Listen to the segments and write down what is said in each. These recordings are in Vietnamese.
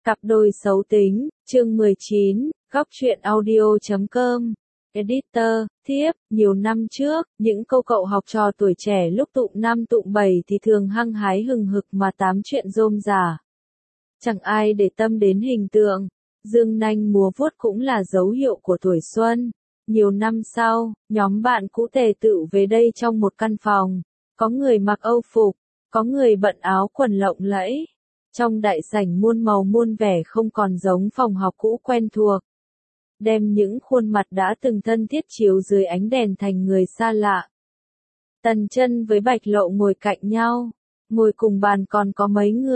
Cặp đôi xấu tính, chương 19, góc truyện audio.com. Editor, tiếp, nhiều năm trước, những cô cậu học trò tuổi trẻ lúc tụng năm tụng bảy thì thường hăng hái hừng hực mà tám chuyện rôm rả. Chẳng ai để tâm đến hình tượng, dương nanh múa vuốt cũng là dấu hiệu của tuổi xuân. Nhiều năm sau, nhóm bạn cũ tề tựu về đây trong một căn phòng, có người mặc âu phục, có người bận áo quần lộng lẫy. Trong đại sảnh muôn màu muôn vẻ không còn giống phòng học cũ quen thuộc. Đem những khuôn mặt đã từng thân thiết chiếu dưới ánh đèn thành người xa lạ. Tần Chân với Bạch Lộ ngồi cạnh nhau, ngồi cùng bàn còn có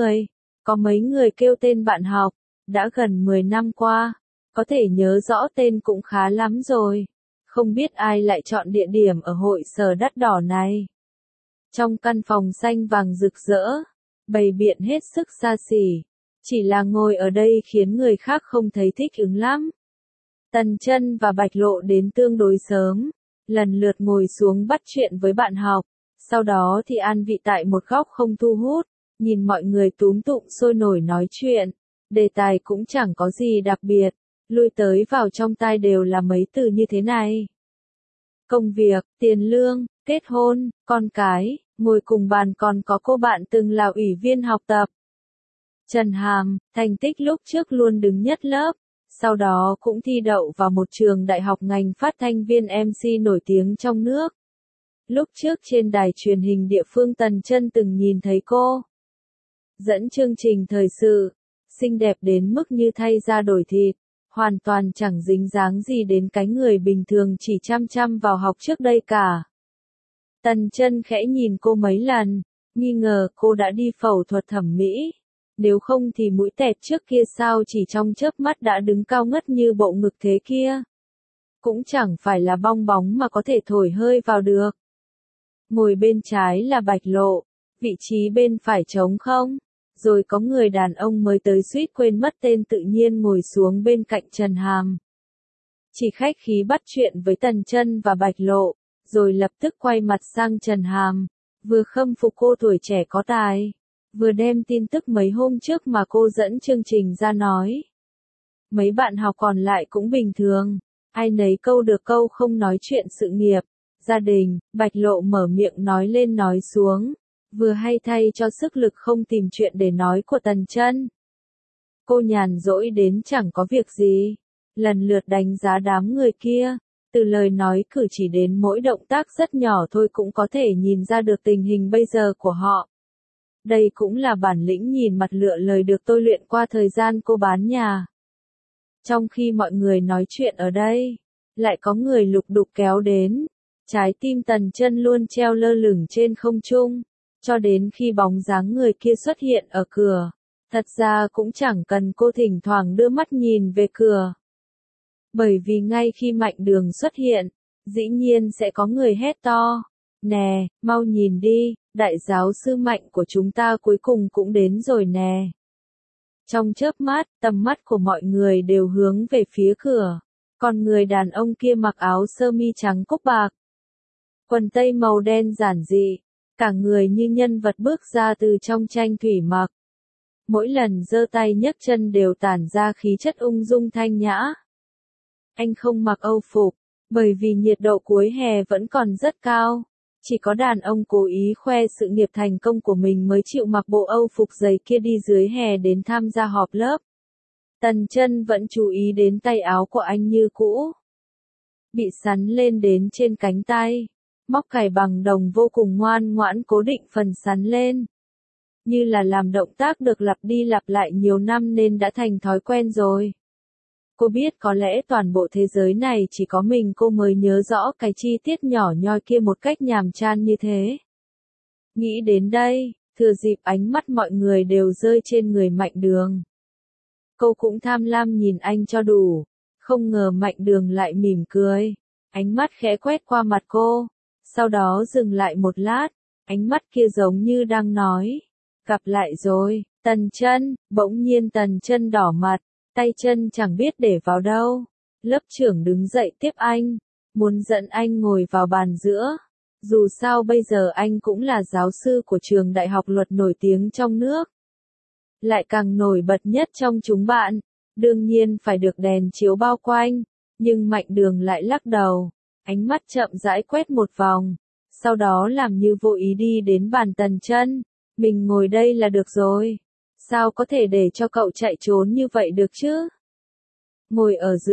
mấy người kêu tên bạn học, đã gần 10 năm qua, có thể nhớ rõ tên cũng khá lắm rồi, không biết ai lại chọn địa điểm ở hội sở đắt đỏ này. Trong căn phòng xanh vàng rực rỡ, bày biện hết sức xa xỉ, chỉ là ngồi ở đây khiến người khác không thấy thích ứng lắm. Tần Chân và Bạch Lộ đến tương đối sớm, lần lượt ngồi xuống bắt chuyện với bạn học, sau đó thì an vị tại một góc không thu hút, nhìn mọi người túm tụm sôi nổi nói chuyện, đề tài cũng chẳng có gì đặc biệt, lui tới vào trong tai đều là mấy từ như thế này. Công việc, tiền lương, kết hôn, con cái, ngồi cùng bàn còn có cô bạn từng là ủy viên học tập. Trần Hàm, thành tích lúc trước luôn đứng nhất lớp, sau đó cũng thi đậu vào một trường đại học ngành phát thanh viên MC nổi tiếng trong nước. Lúc trước trên đài truyền hình địa phương Tần Chân từng nhìn thấy cô dẫn chương trình thời sự, xinh đẹp đến mức như thay da đổi thịt, hoàn toàn chẳng dính dáng gì đến cái người bình thường chỉ chăm chăm vào học trước đây cả. Tần Chân khẽ nhìn cô mấy lần, nghi ngờ cô đã đi phẫu thuật thẩm mỹ. Nếu không thì mũi tẹt trước kia sao chỉ trong chớp mắt đã đứng cao ngất như bộ ngực thế kia. Cũng chẳng phải là bong bóng mà có thể thổi hơi vào được. Ngồi bên trái là Bạch Lộ, vị trí bên phải trống không, rồi có người đàn ông mới tới suýt quên mất tên tự nhiên ngồi xuống bên cạnh Trần Hàm. Chỉ khách khí bắt chuyện với Tần Chân và Bạch Lộ, rồi lập tức quay mặt sang Trần Hàm, vừa khâm phục cô tuổi trẻ có tài, vừa đem tin tức mấy hôm trước mà cô dẫn chương trình ra nói. Mấy bạn học còn lại cũng bình thường, ai nấy câu được câu không nói chuyện sự nghiệp, gia đình. Bạch Lộ mở miệng nói lên nói xuống, vừa hay thay cho sức lực không tìm chuyện để nói của Tần Chân. Cô nhàn rỗi đến chẳng có việc gì, lần lượt đánh giá đám người kia, từ lời nói cử chỉ đến mỗi động tác rất nhỏ thôi cũng có thể nhìn ra được tình hình bây giờ của họ. Đây cũng là bản lĩnh nhìn mặt lựa lời được tôi luyện qua thời gian cô bán nhà. Trong khi mọi người nói chuyện ở đây, lại có người lục đục kéo đến, trái tim Tần Chân luôn treo lơ lửng trên không trung, cho đến khi bóng dáng người kia xuất hiện ở cửa. Thật ra cũng chẳng cần cô thỉnh thoảng đưa mắt nhìn về cửa. Bởi vì ngay khi Mạnh Đường xuất hiện, dĩ nhiên sẽ có người hét to. Nè, mau nhìn đi, đại giáo sư Mạnh của chúng ta cuối cùng cũng đến rồi nè. Trong chớp mắt, tầm mắt của mọi người đều hướng về phía cửa. Còn người đàn ông kia mặc áo sơ mi trắng cúc bạc, quần tây màu đen giản dị, cả người như nhân vật bước ra từ trong tranh thủy mặc. Mỗi lần giơ tay nhấc chân đều tản ra khí chất ung dung thanh nhã. Anh không mặc âu phục, bởi vì nhiệt độ cuối hè vẫn còn rất cao. Chỉ có đàn ông cố ý khoe sự nghiệp thành công của mình mới chịu mặc bộ âu phục dày kia đi dưới hè đến tham gia họp lớp. Tần Chân vẫn chú ý đến tay áo của anh như cũ, bị sắn lên đến trên cánh tay, móc cài bằng đồng vô cùng ngoan ngoãn cố định phần sắn lên. Như là làm động tác được lặp đi lặp lại nhiều năm nên đã thành thói quen rồi. Cô biết có lẽ toàn bộ thế giới này chỉ có mình cô mới nhớ rõ cái chi tiết nhỏ nhoi kia một cách nhàm chán như thế. Nghĩ đến đây, thừa dịp ánh mắt mọi người đều rơi trên người Mạnh Đường, cô cũng tham lam nhìn anh cho đủ, không ngờ Mạnh Đường lại mỉm cười, ánh mắt khẽ quét qua mặt cô, sau đó dừng lại một lát, ánh mắt kia giống như đang nói, gặp lại rồi, Tần Chân. Bỗng nhiên Tần Chân đỏ mặt, tay chân chẳng biết để vào đâu. Lớp trưởng đứng dậy tiếp anh, muốn dẫn anh ngồi vào bàn giữa. Dù sao bây giờ anh cũng là giáo sư của trường đại học luật nổi tiếng trong nước. lại càng nổi bật nhất trong chúng bạn. Đương nhiên phải được đèn chiếu bao quanh, nhưng Mạnh Đường lại lắc đầu, ánh mắt chậm rãi quét một vòng, sau đó làm như vô ý đi đến bàn Tần Chân. Mình ngồi đây là được rồi. Sao có thể để cho cậu chạy trốn như vậy được chứ? Ngồi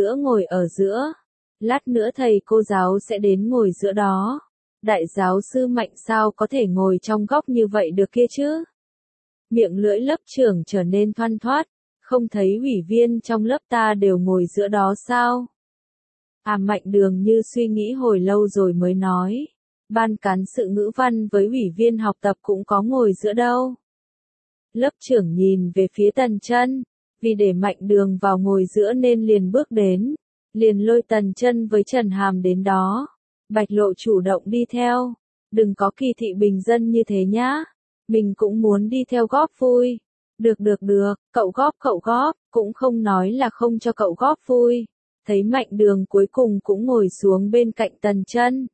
ở giữa. Lát nữa thầy cô giáo sẽ đến ngồi giữa đó. Đại giáo sư Mạnh sao có thể ngồi trong góc như vậy được kia chứ? Miệng lưỡi lớp trưởng trở nên thoăn thoắt, không thấy ủy viên trong lớp ta đều ngồi giữa đó sao? Mạnh Đường như suy nghĩ hồi lâu rồi mới nói, ban cán sự ngữ văn với ủy viên học tập cũng có ngồi giữa đâu. Lớp trưởng nhìn về phía Tần Chân, vì để Mạnh Đường vào ngồi giữa nên liền bước đến, liền lôi Tần Chân với Trần Hàm đến đó. Bạch Lộ chủ động đi theo, đừng có kỳ thị bình dân như thế nhá, mình cũng muốn đi theo góp vui. Được, cậu góp, cũng không nói là không cho cậu góp vui. Thấy Mạnh Đường cuối cùng cũng ngồi xuống bên cạnh Tần Chân.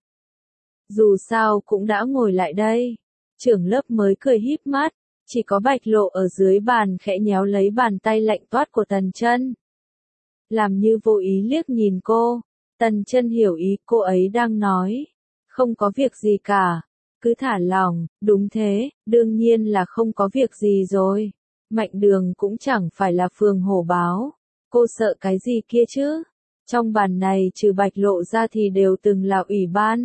Dù sao cũng đã ngồi lại đây. Trưởng lớp mới cười híp mắt, chỉ có Bạch Lộ ở dưới bàn khẽ nhéo lấy bàn tay lạnh toát của Tần Chân. Làm như vô ý liếc nhìn cô, Tần Chân hiểu ý cô ấy đang nói. Không có việc gì cả, cứ thả lỏng, đúng thế, đương nhiên là không có việc gì rồi. Mạnh Đường cũng chẳng phải là phường hổ báo, cô sợ cái gì kia chứ? Trong bàn này trừ Bạch Lộ ra thì đều từng là ủy ban.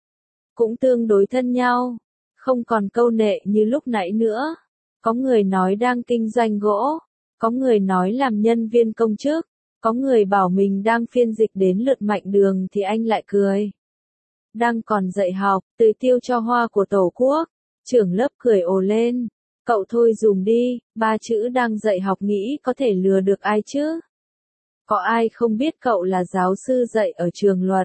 Cũng tương đối thân nhau, không còn câu nệ như lúc nãy nữa. Có người nói đang kinh doanh gỗ, có người nói làm nhân viên công chức, có người bảo mình đang phiên dịch đến lượt Mạnh Đường thì anh lại cười. Đang còn dạy học, tưới tiêu cho hoa của Tổ quốc, trưởng lớp cười ồ lên. Cậu thôi dùng đi, 3 chữ đang dạy học nghĩ có thể lừa được ai chứ? Có ai không biết cậu là giáo sư dạy ở trường luật?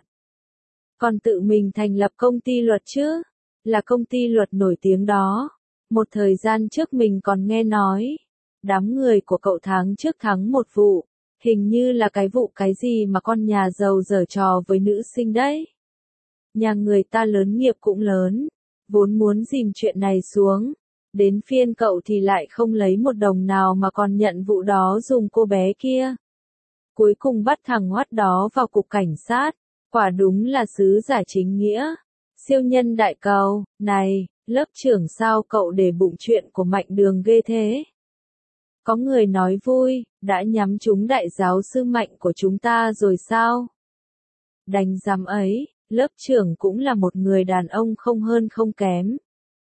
Còn tự mình thành lập công ty luật chứ? Là công ty luật nổi tiếng đó. Một thời gian trước mình còn nghe nói, đám người của cậu tháng trước thắng một vụ, hình như là cái vụ cái gì mà con nhà giàu giở trò với nữ sinh đấy. Nhà người ta lớn nghiệp cũng lớn, vốn muốn dìm chuyện này xuống. Đến phiên cậu thì lại không lấy một đồng nào mà còn nhận vụ đó dùng cô bé kia. Cuối cùng bắt thằng hoắt đó vào cục cảnh sát, quả đúng là sứ giả chính nghĩa. Siêu nhân đại cầu, này, lớp trưởng sao cậu để bụng chuyện của Mạnh Đường ghê thế? Có người nói vui, đã nhắm trúng đại giáo sư Mạnh của chúng ta rồi sao? Đành rằm ấy, lớp trưởng cũng là một người đàn ông không hơn không kém.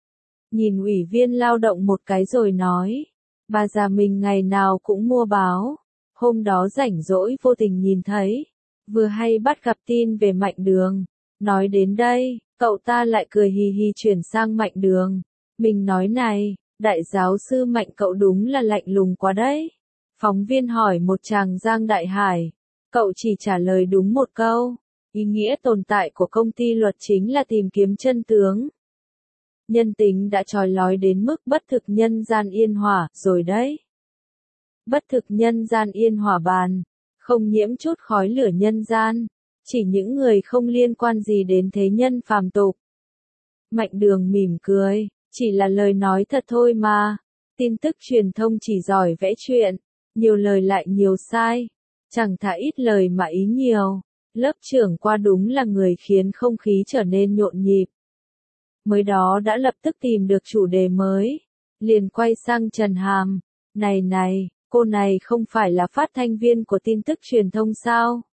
Nhìn ủy viên lao động một cái rồi nói, bà già mình ngày nào cũng mua báo, hôm đó rảnh rỗi vô tình nhìn thấy, vừa hay bắt gặp tin về Mạnh Đường, nói đến đây, cậu ta lại cười hì hì chuyển sang Mạnh Đường. Mình nói này, đại giáo sư Mạnh cậu đúng là lạnh lùng quá đấy. Phóng viên hỏi một chàng Giang Đại Hải, cậu chỉ trả lời đúng một câu, ý nghĩa tồn tại của công ty luật chính là tìm kiếm chân tướng. Nhân tính đã trói lói đến mức bất thực nhân gian yên hỏa, rồi đấy. Bất thực nhân gian yên hỏa bàn, không nhiễm chút khói lửa nhân gian, chỉ những người không liên quan gì đến thế nhân phàm tục. Mạnh Đường mỉm cười, chỉ là lời nói thật thôi mà, tin tức truyền thông chỉ giỏi vẽ chuyện, nhiều lời lại nhiều sai, chẳng thà ít lời mà ý nhiều. Lớp trưởng qua đúng là người khiến không khí trở nên nhộn nhịp. Mới đó đã lập tức tìm được chủ đề mới, liền quay sang Trần Hàm, này, cô này không phải là phát thanh viên của tin tức truyền thông sao?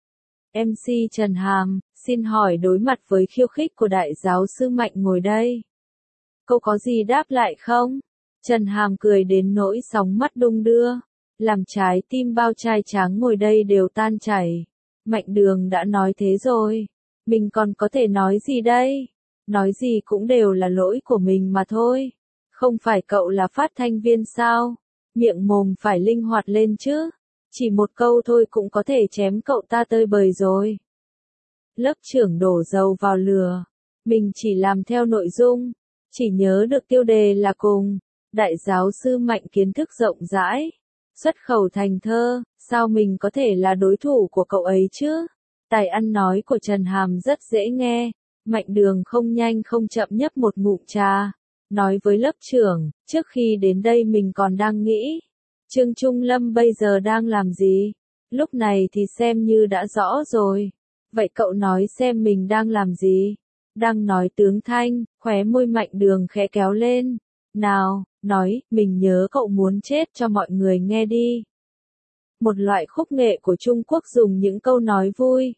MC Trần Hàm, xin hỏi đối mặt với khiêu khích của đại giáo sư Mạnh ngồi đây. Cô có gì đáp lại không? Trần Hàm cười đến nỗi sóng mắt đung đưa, làm trái tim bao trai tráng ngồi đây đều tan chảy. Mạnh Đường đã nói thế rồi, mình còn có thể nói gì đây? Nói gì cũng đều là lỗi của mình mà thôi. Không phải cậu là phát thanh viên sao? Miệng mồm phải linh hoạt lên chứ. Chỉ một câu thôi cũng có thể chém cậu ta tơi bời rồi. Lớp trưởng đổ dầu vào lửa. Mình chỉ làm theo nội dung. Chỉ nhớ được tiêu đề là cùng. Đại giáo sư Mạnh kiến thức rộng rãi. Xuất khẩu thành thơ. Sao mình có thể là đối thủ của cậu ấy chứ? Tài ăn nói của Trần Hàm rất dễ nghe. Mạnh Đường không nhanh không chậm nhấp một ngụm trà. nói với lớp trưởng, trước khi đến đây mình còn đang nghĩ, Trương Trung Lâm bây giờ đang làm gì? Lúc này thì xem như đã rõ rồi. Vậy cậu nói xem mình đang làm gì? Đang nói tướng Thanh, khóe môi Mạnh Đường khẽ kéo lên. Nào, nói, mình nhớ cậu muốn chết cho mọi người nghe đi. Một loại khúc nghệ của Trung Quốc dùng những câu nói vui,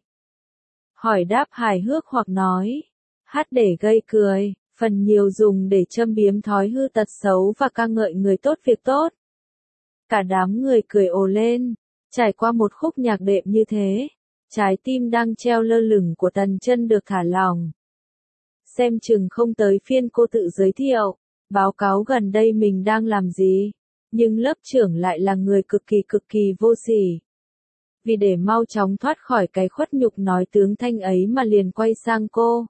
hỏi đáp hài hước hoặc nói, hát để gây cười, phần nhiều dùng để châm biếm thói hư tật xấu và ca ngợi người tốt việc tốt. Cả đám người cười ồ lên, trải qua một khúc nhạc đệm như thế, trái tim đang treo lơ lửng của Tần Chân được thả lỏng. Xem chừng không tới phiên cô tự giới thiệu, báo cáo gần đây mình đang làm gì, nhưng lớp trưởng lại là người cực kỳ vô sỉ. Vì để mau chóng thoát khỏi cái khuất nhục nói tướng Thanh ấy mà liền quay sang cô.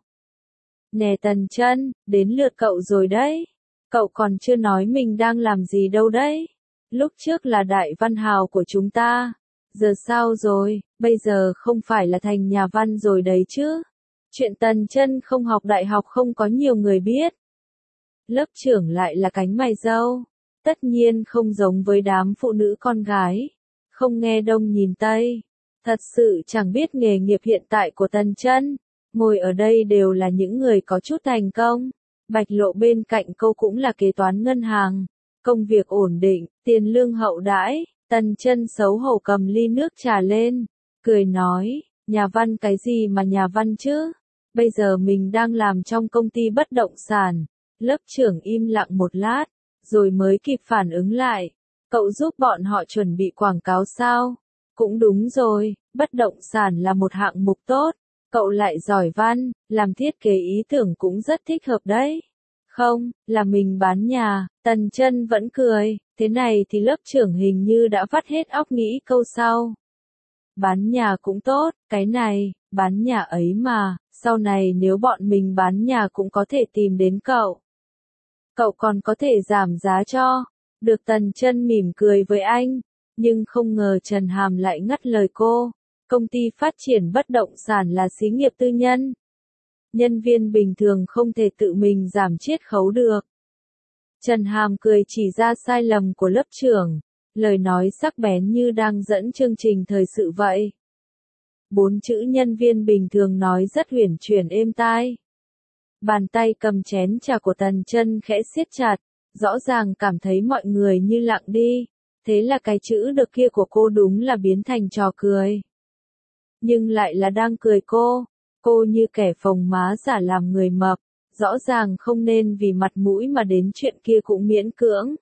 Nè Tần Chân, đến lượt cậu rồi đấy. Cậu còn chưa nói mình đang làm gì đâu đấy. Lúc trước là đại văn hào của chúng ta. Giờ sao rồi, bây giờ không phải là thành nhà văn rồi đấy chứ. Chuyện Tần Chân không học đại học không có nhiều người biết. Lớp trưởng lại là cánh mày râu. Tất nhiên không giống với đám phụ nữ con gái. Không nghe đông nhìn tây. Thật sự chẳng biết nghề nghiệp hiện tại của Tần Chân. Ngồi ở đây đều là những người có chút thành công. Bạch Lộ bên cạnh cô cũng là kế toán ngân hàng. Công việc ổn định, tiền lương hậu đãi. Tần Chân xấu hổ cầm ly nước trà lên. Cười nói, nhà văn cái gì mà nhà văn chứ? Bây giờ mình đang làm trong công ty bất động sản. Lớp trưởng im lặng một lát, rồi mới kịp phản ứng lại. Cậu giúp bọn họ chuẩn bị quảng cáo sao? Cũng đúng rồi, bất động sản là một hạng mục tốt. Cậu lại giỏi văn, làm thiết kế ý tưởng cũng rất thích hợp đấy. Không, là mình bán nhà. Tần Chân vẫn cười, thế này thì lớp trưởng hình như đã vắt hết óc nghĩ câu sau. Bán nhà cũng tốt, cái này, bán nhà ấy mà, sau này nếu bọn mình bán nhà cũng có thể tìm đến cậu. Cậu còn có thể giảm giá cho. Được. Tần Chân mỉm cười với anh, nhưng không ngờ Trần Hàm lại ngắt lời cô. Công ty phát triển bất động sản là xí nghiệp tư nhân. Nhân viên bình thường không thể tự mình giảm chiết khấu được. Trần Hàm cười chỉ ra sai lầm của lớp trưởng, lời nói sắc bén như đang dẫn chương trình thời sự vậy. 4 chữ nhân viên bình thường nói rất uyển chuyển êm tai. Bàn tay cầm chén trà của Tần Chân khẽ siết chặt, rõ ràng cảm thấy mọi người như lặng đi, thế là cái chữ được kia của cô đúng là biến thành trò cười. Nhưng lại là đang cười cô như kẻ phồng má giả làm người mập, rõ ràng không nên vì mặt mũi mà đến chuyện kia cũng miễn cưỡng.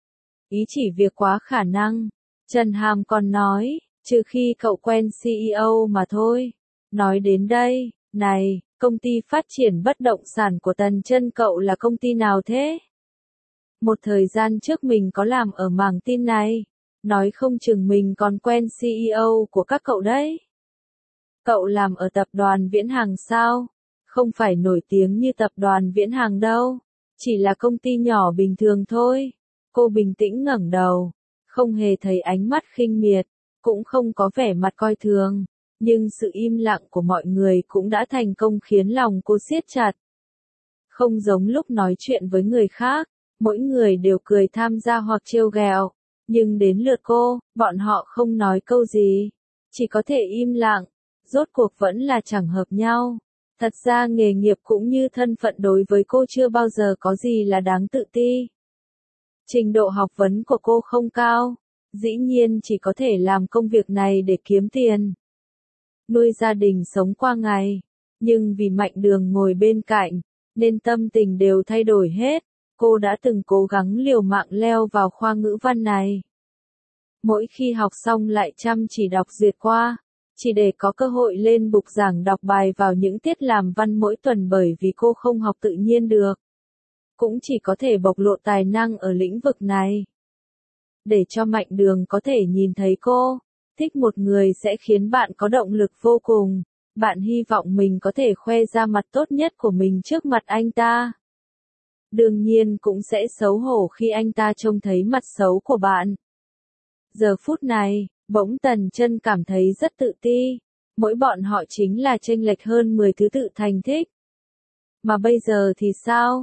Ý chỉ việc quá khả năng, Trần Hàm còn nói, trừ khi cậu quen CEO mà thôi. Nói đến đây, này, công ty phát triển bất động sản của Tần Chân cậu là công ty nào thế? Một thời gian trước mình có làm ở mảng tin này, nói không chừng mình còn quen CEO của các cậu đấy. Cậu làm ở tập đoàn Viễn Hàng sao? Không phải nổi tiếng như tập đoàn Viễn Hàng đâu, chỉ là công ty nhỏ bình thường thôi. Cô bình tĩnh ngẩng đầu, không hề thấy ánh mắt khinh miệt, cũng không có vẻ mặt coi thường, nhưng sự im lặng của mọi người cũng đã thành công khiến lòng cô siết chặt. Không giống lúc nói chuyện với người khác, mỗi người đều cười tham gia hoặc trêu ghẹo, nhưng đến lượt cô, bọn họ không nói câu gì, chỉ có thể im lặng, rốt cuộc vẫn là chẳng hợp nhau. Thật ra nghề nghiệp cũng như thân phận đối với cô chưa bao giờ có gì là đáng tự ti. Trình độ học vấn của cô không cao, dĩ nhiên chỉ có thể làm công việc này để kiếm tiền, nuôi gia đình sống qua ngày, nhưng vì Mạnh Đường ngồi bên cạnh, nên tâm tình đều thay đổi hết. Cô đã từng cố gắng liều mạng leo vào khoa ngữ văn này. Mỗi khi học xong lại chăm chỉ đọc duyệt qua, chỉ để có cơ hội lên bục giảng đọc bài vào những tiết làm văn mỗi tuần bởi vì cô không học tự nhiên được. Cũng chỉ có thể bộc lộ tài năng ở lĩnh vực này. Để cho Mạnh Đường có thể nhìn thấy cô, thích một người sẽ khiến bạn có động lực vô cùng. Bạn hy vọng mình có thể khoe ra mặt tốt nhất của mình trước mặt anh ta. Đương nhiên cũng sẽ xấu hổ khi anh ta trông thấy mặt xấu của bạn. Giờ phút này, bỗng Tần Chân cảm thấy rất tự ti. Mỗi bọn họ chính là chênh lệch hơn 10 thứ tự thành thích. Mà bây giờ thì sao?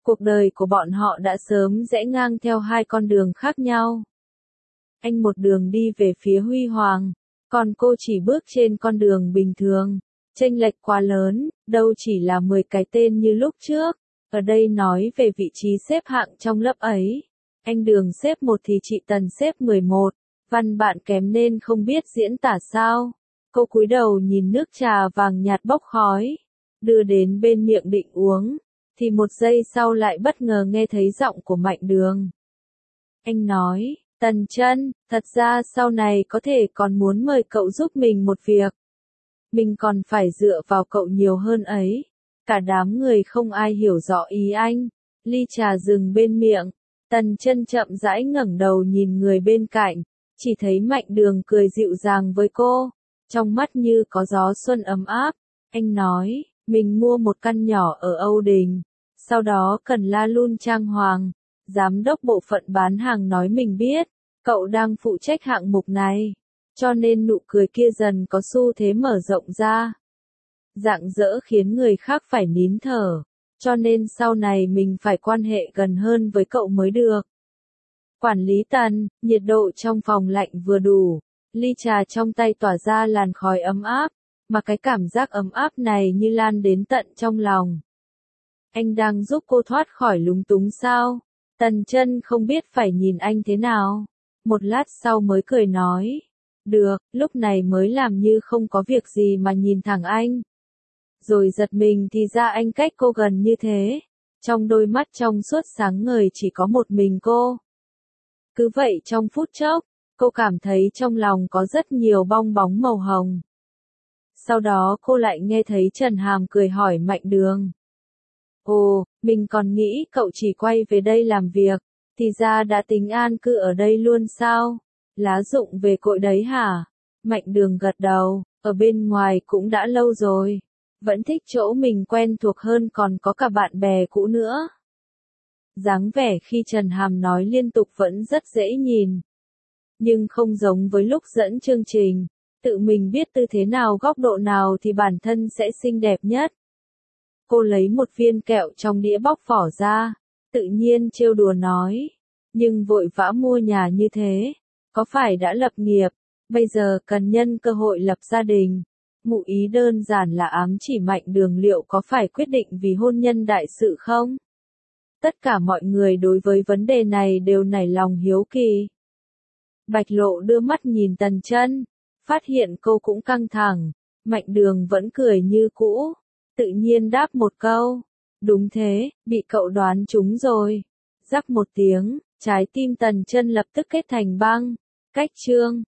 Cuộc đời của bọn họ đã sớm rẽ ngang theo hai con đường khác nhau. Anh một đường đi về phía huy hoàng, còn cô chỉ bước trên con đường bình thường. Chênh lệch quá lớn, đâu chỉ là 10 cái tên như lúc trước. Ở đây nói về vị trí xếp hạng trong lớp ấy. Anh Đường xếp 1 thì chị Tần xếp 11. Văn bạn kém nên không biết diễn tả sao. Cô cúi đầu nhìn nước trà vàng nhạt bốc khói, đưa đến bên miệng định uống, thì một giây sau lại bất ngờ nghe thấy giọng của Mạnh Đường. Anh nói, Tần Chân, thật ra sau này có thể còn muốn mời cậu giúp mình một việc. Mình còn phải dựa vào cậu nhiều hơn ấy. Cả đám người không ai hiểu rõ ý anh. Ly trà dừng bên miệng. Tần Chân chậm rãi ngẩng đầu nhìn người bên cạnh. Chỉ thấy Mạnh Đường cười dịu dàng với cô. Trong mắt như có gió xuân ấm áp. Anh nói, mình mua một căn nhỏ ở Âu Đình. Sau đó cần la lun trang hoàng. Giám đốc bộ phận bán hàng nói mình biết. Cậu đang phụ trách hạng mục này. Cho nên nụ cười kia dần có xu thế mở rộng ra. Rạng rỡ khiến người khác phải nín thở. Cho nên sau này mình phải quan hệ gần hơn với cậu mới được. Quản lý Tần, nhiệt độ trong phòng lạnh vừa đủ. Ly trà trong tay tỏa ra làn khói ấm áp. Mà cái cảm giác ấm áp này như lan đến tận trong lòng. Anh đang giúp cô thoát khỏi lúng túng sao? Tần Chân không biết phải nhìn anh thế nào. Một lát sau mới cười nói. Được, lúc này mới làm như không có việc gì mà nhìn thẳng anh. Rồi giật mình thì ra anh cách cô gần như thế. Trong đôi mắt trong suốt sáng ngời chỉ có một mình cô. Cứ vậy trong phút chốc, cô cảm thấy trong lòng có rất nhiều bong bóng màu hồng. Sau đó cô lại nghe thấy Trần Hàm cười hỏi Mạnh Đường. Ồ, mình còn nghĩ cậu chỉ quay về đây làm việc, thì ra đã tính an cư ở đây luôn sao? Lá rụng về cội đấy hả? Mạnh Đường gật đầu, ở bên ngoài cũng đã lâu rồi. Vẫn thích chỗ mình quen thuộc hơn còn có cả bạn bè cũ nữa. Dáng vẻ khi Trần Hàm nói liên tục vẫn rất dễ nhìn. Nhưng không giống với lúc dẫn chương trình. Tự mình biết tư thế nào góc độ nào thì bản thân sẽ xinh đẹp nhất. Cô lấy một viên kẹo trong đĩa bóc vỏ ra. Tự nhiên trêu đùa nói. Nhưng vội vã mua nhà như thế. Có phải đã lập nghiệp, bây giờ cần nhân cơ hội lập gia đình. Ngụ ý đơn giản là ám chỉ Mạnh Đường liệu có phải quyết định vì hôn nhân đại sự không? Tất cả mọi người đối với vấn đề này đều nảy lòng hiếu kỳ. Bạch Lộ đưa mắt nhìn Tần Chân, phát hiện cô cũng căng thẳng. Mạnh Đường vẫn cười như cũ, tự nhiên đáp một câu. Đúng thế, bị cậu đoán trúng rồi. Rắc một tiếng, trái tim Tần Chân lập tức kết thành băng. Cách chương